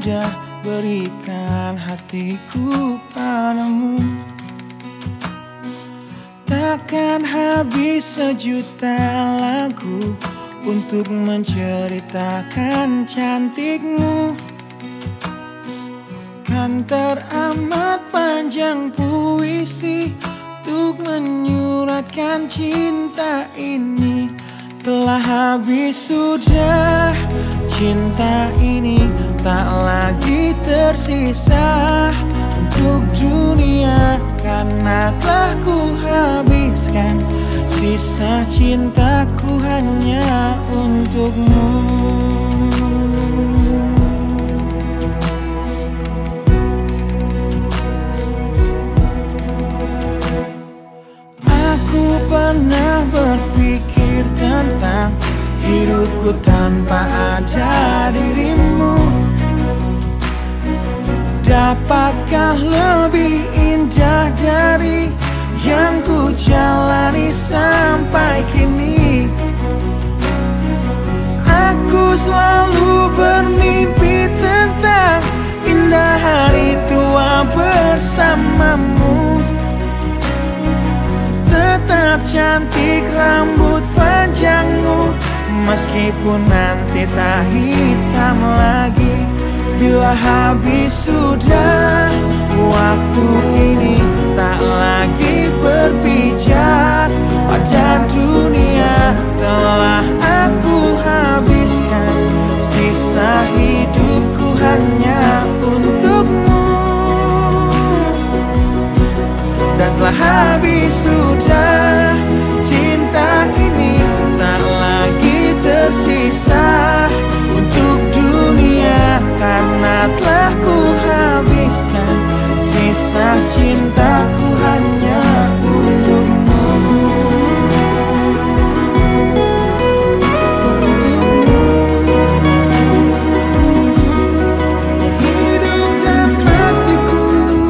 sudah berikan hatiku padamu. Takkan habis sejuta lagu untuk menceritakan cantikmu. Kan teramat panjang puisi untuk menyuratkan cinta ini. Telah habis sudah cinta ini, tak lagi tersisa untuk dunia, karena telah ku habiskan sisa cintaku hanya untukmu. Aku pernah berpikir tentang hidupku tanpa ada dirimu. Dapatkah lebih indah dari yang ku jalani sampai kini? Aku selalu bermimpi tentang indah hari tua bersamamu. Tetap cantik rambut panjangmu, meskipun nanti tak hitam lagi. Bila habis sudah waktu ini, tak lagi berpijak pada dunia. Telah aku habiskan sisa hidupku hanya untukmu. Dan telah habis sudah cinta ini, tak lagi tersisa untuk dunia, karena telah ku habiskan sisa cintaku hanya untukmu. Hidup dan matiku,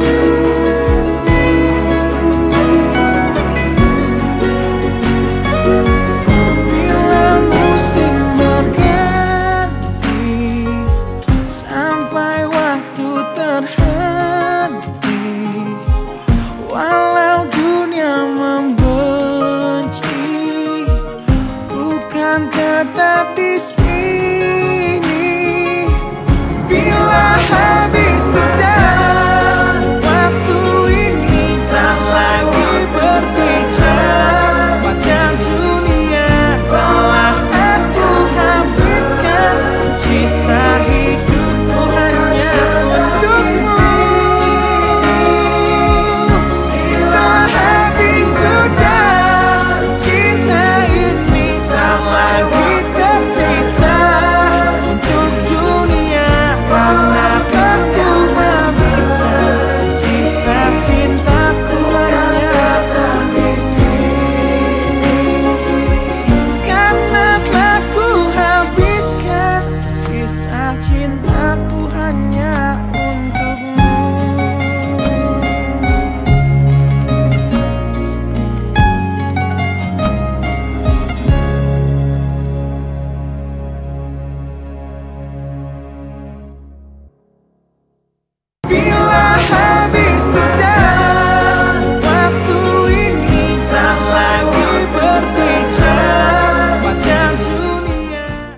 bila musim berganti, sampai waktu terhenti, walau dunia membenci, bukan tetap